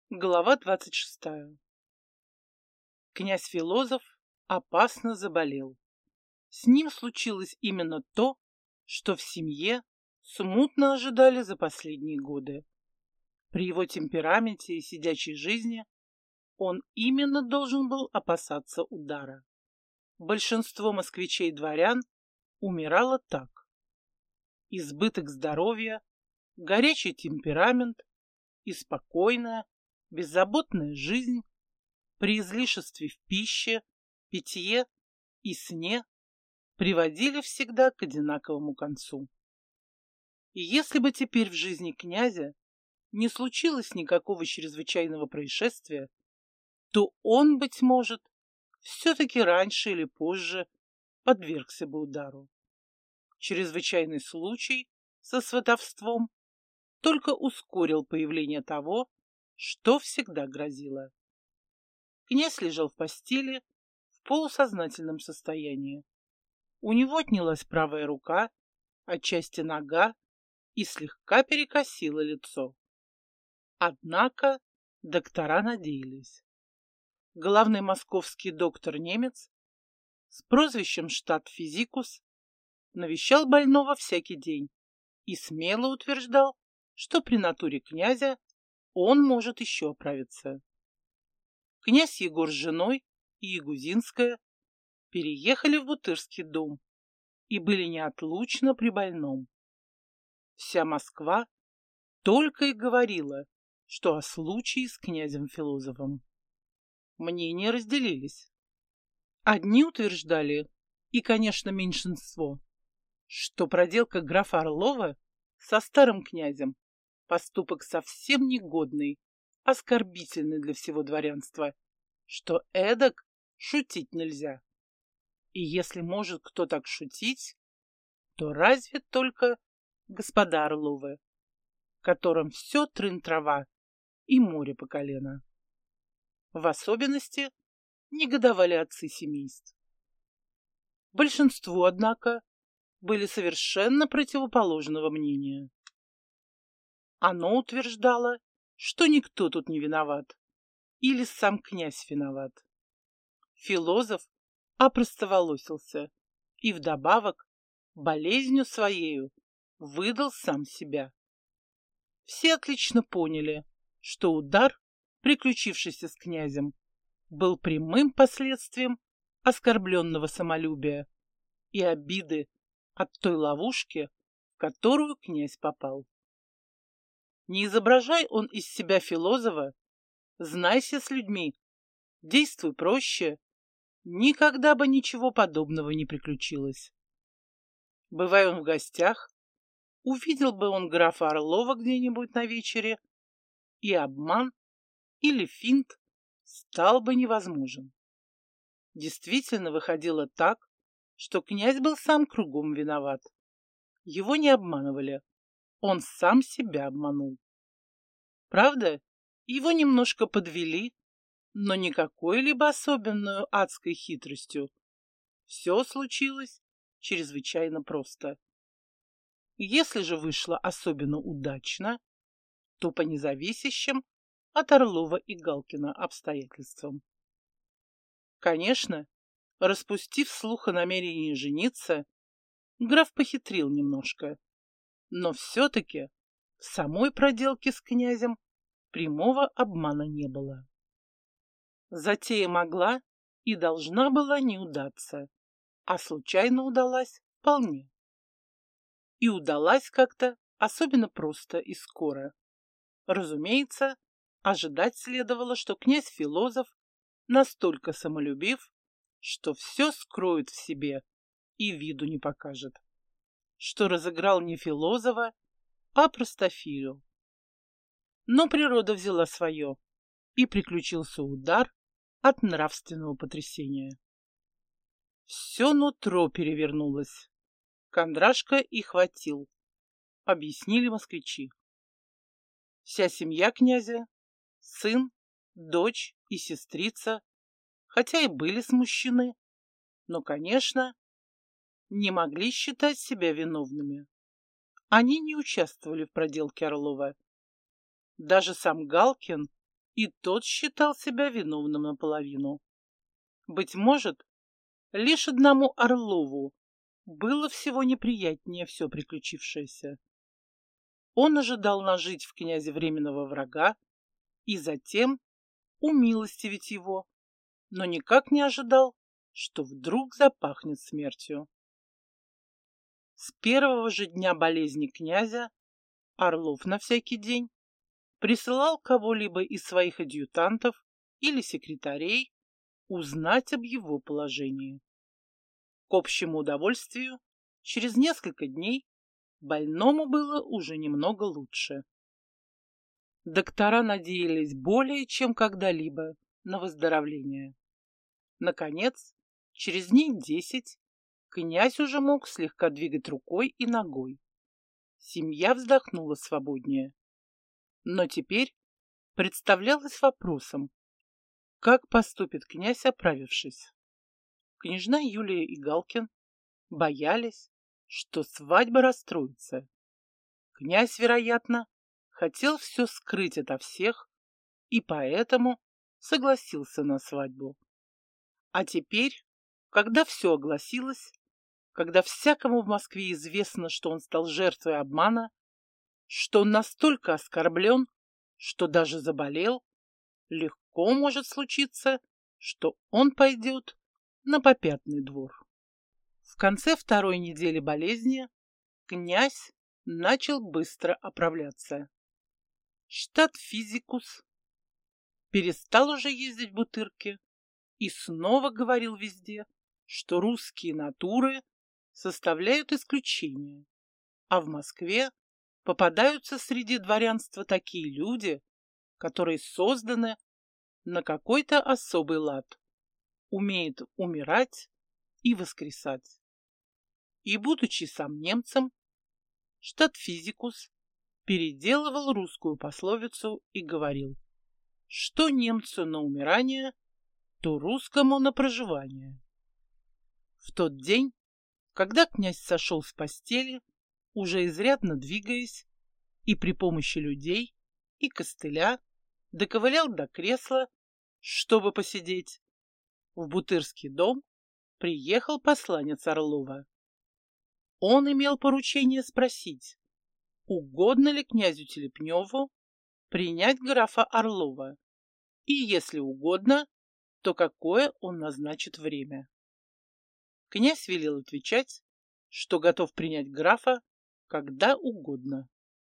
Глава 26. Князь Филозоф опасно заболел. С ним случилось именно то, что в семье смутно ожидали за последние годы. При его темпераменте и сидячей жизни он именно должен был опасаться удара. Большинство москвичей-дворян умирало так. Избыток здоровья, горячий темперамент и спокойная, беззаботная жизнь при излишестве в пище, питье и сне приводили всегда к одинаковому концу. И если бы теперь в жизни князя не случилось никакого чрезвычайного происшествия, то он, быть может, все-таки раньше или позже подвергся бы удару. Чрезвычайный случай со сватовством только ускорил появление того, что всегда грозило. Князь лежал в постели в полусознательном состоянии. У него отнялась правая рука, отчасти нога и слегка перекосило лицо. Однако доктора надеялись. Главный московский доктор-немец с прозвищем штат-физикус навещал больного всякий день и смело утверждал, что при натуре князя он может еще оправиться. Князь Егор с женой и Ягузинская переехали в Бутырский дом и были неотлучно при больном. Вся Москва только и говорила, что о случае с князем Филозофом. Мнения разделились. Одни утверждали, и, конечно, меньшинство, что проделка графа Орлова со старым князем поступок совсем негодный, оскорбительный для всего дворянства, что эдак шутить нельзя. И если может кто так шутить, то разве только господа Орловы, которым все трын-трава и море по колено. В особенности негодовали отцы семейств. Большинство, однако, были совершенно противоположного мнения. Оно утверждало, что никто тут не виноват, или сам князь виноват. Филозоф опростоволосился и вдобавок болезнью своею выдал сам себя. Все отлично поняли, что удар, приключившийся с князем, был прямым последствием оскорбленного самолюбия и обиды от той ловушки, в которую князь попал. Не изображай он из себя философа, знайся с людьми, действуй проще, никогда бы ничего подобного не приключилось. Бывая он в гостях, увидел бы он графа Орлова где-нибудь на вечере, и обман или финт стал бы невозможен. Действительно выходило так, что князь был сам кругом виноват. Его не обманывали, он сам себя обманул. Правда, его немножко подвели, но не какой-либо особенную адской хитростью. Все случилось чрезвычайно просто. Если же вышло особенно удачно, то по независящим от Орлова и Галкина обстоятельствам. Конечно, распустив слух о намерении жениться, граф похитрил немножко, но все-таки в самой проделке с князем прямого обмана не было. Затея могла и должна была не удаться, а случайно удалась вполне. И удалась как-то особенно просто и скоро. Разумеется, ожидать следовало, что князь Филозоф настолько самолюбив, что все скроет в себе и виду не покажет, что разыграл не Филозофа, а простофилю. Но природа взяла свое, и приключился удар от нравственного потрясения. Все нутро перевернулось. Кондрашка и хватил, объяснили москвичи. Вся семья князя, сын, дочь и сестрица, хотя и были смущены, но, конечно, не могли считать себя виновными. Они не участвовали в проделке Орлова. Даже сам Галкин и тот считал себя виновным наполовину. Быть может, лишь одному Орлову было всего неприятнее все приключившееся. Он ожидал нажить в князе временного врага и затем умилостивить его, но никак не ожидал, что вдруг запахнет смертью. С первого же дня болезни князя Орлов на всякий день присылал кого-либо из своих адъютантов или секретарей узнать об его положении. К общему удовольствию, через несколько дней больному было уже немного лучше. Доктора надеялись более чем когда-либо на выздоровление. Наконец, через дней 10 князь уже мог слегка двигать рукой и ногой. Семья вздохнула свободнее. Но теперь представлялось вопросом, как поступит князь, оправившись. Княжна Юлия и Галкин боялись, что свадьба расстроится. Князь, вероятно, хотел все скрыть ото всех и поэтому согласился на свадьбу. А теперь, когда все огласилось, когда всякому в Москве известно, что он стал жертвой обмана, что он настолько оскорблен, что даже заболел, легко может случиться, что он пойдет на попятный двор. В конце второй недели болезни князь начал быстро оправляться. Штат-физикус перестал уже ездить в Бутырки и снова говорил везде, что русские натуры составляют исключение, а в Москве попадаются среди дворянства такие люди, которые созданы на какой-то особый лад, умеют умирать и воскресать. И, будучи сам немцем, штат-физикус переделывал русскую пословицу и говорил, что немцу на умирание, то русскому на проживание. В тот день, когда князь сошел с постели, уже изрядно двигаясь, и при помощи людей и костыля доковылял до кресла, чтобы посидеть, в Бутырский дом приехал посланец Орлова. Он имел поручение спросить, угодно ли князю Телепневу принять графа Орлова, и если угодно, то какое он назначит время. Князь велел отвечать, что готов принять графа когда угодно.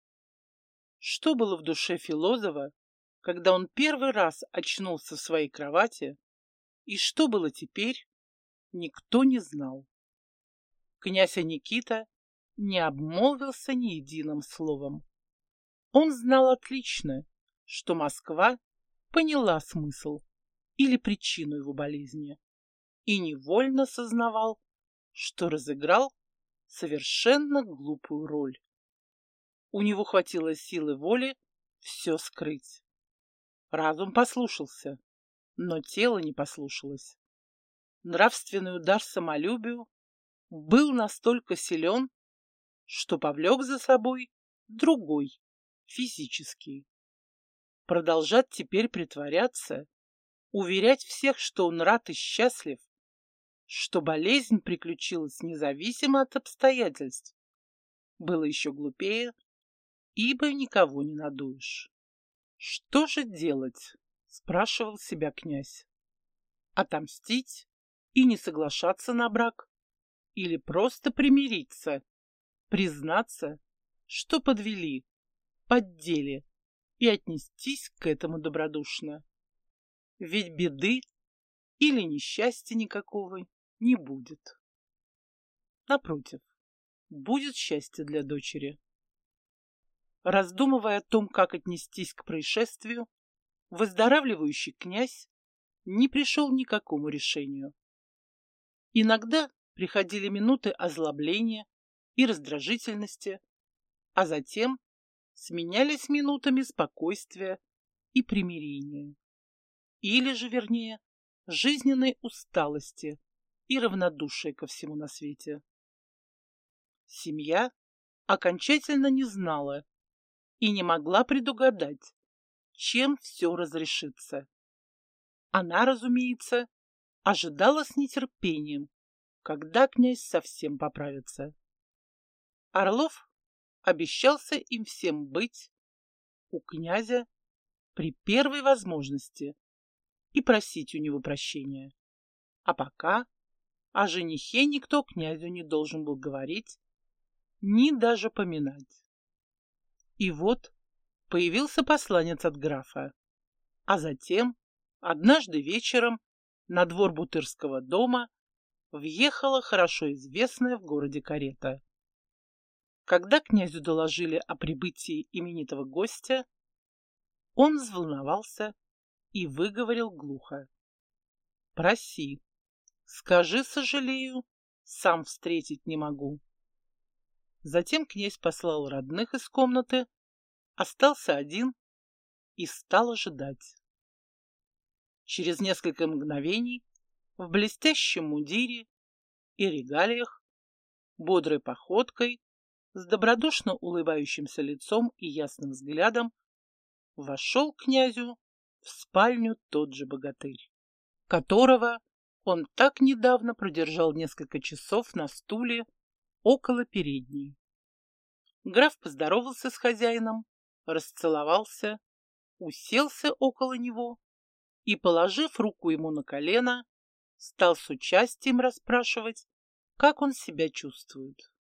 Что было в душе Филозова, когда он первый раз очнулся в своей кровати, и что было теперь, никто не знал. Князь Никита не обмолвился ни единым словом. Он знал отлично, что Москва поняла смысл или причину его болезни и невольно сознавал, что разыграл совершенно глупую роль. У него хватило силы воли все скрыть. Разум послушался, но тело не послушалось. Нравственный удар самолюбию был настолько силен, что повлек за собой другой, физический. Продолжать теперь притворяться, уверять всех, что он рад и счастлив, что болезнь приключилась независимо от обстоятельств, было еще глупее, ибо никого не надуешь. Что же делать? Спрашивал себя князь. Отомстить и не соглашаться на брак? Или просто примириться, признаться, что подвели, поддели, и отнестись к этому добродушно? Ведь беды или несчастья никакого не будет. Напротив, будет счастье для дочери. Раздумывая о том, как отнестись к происшествию, выздоравливающий князь не пришел ни к какому решению. Иногда приходили минуты озлобления и раздражительности, а затем сменялись минутами спокойствия и примирения. Или же, вернее, жизненной усталости и равнодушия ко всему на свете. Семья окончательно не знала и не могла предугадать, чем все разрешится. Она, разумеется, ожидала с нетерпением, когда князь совсем поправится. Орлов обещался им всем быть у князя при первой возможности и просить у него прощения. А пока о женихе никто князю не должен был говорить, ни даже поминать. И вот появился посланец от графа, а затем, однажды вечером, на двор Бутырского дома въехала хорошо известная в городе карета. Когда князю доложили о прибытии именитого гостя, он взволновался и выговорил глухо: «Проси, скажи, сожалею, сам встретить не могу». Затем князь послал родных из комнаты, остался один и стал ожидать. Через несколько мгновений в блестящем мундире и регалиях, бодрой походкой, с добродушно улыбающимся лицом и ясным взглядом вошел к князю в спальню тот же богатырь, которого он так недавно продержал несколько часов на стуле около передней. Граф поздоровался с хозяином, расцеловался, уселся около него и, положив руку ему на колено, стал с участием расспрашивать, как он себя чувствует.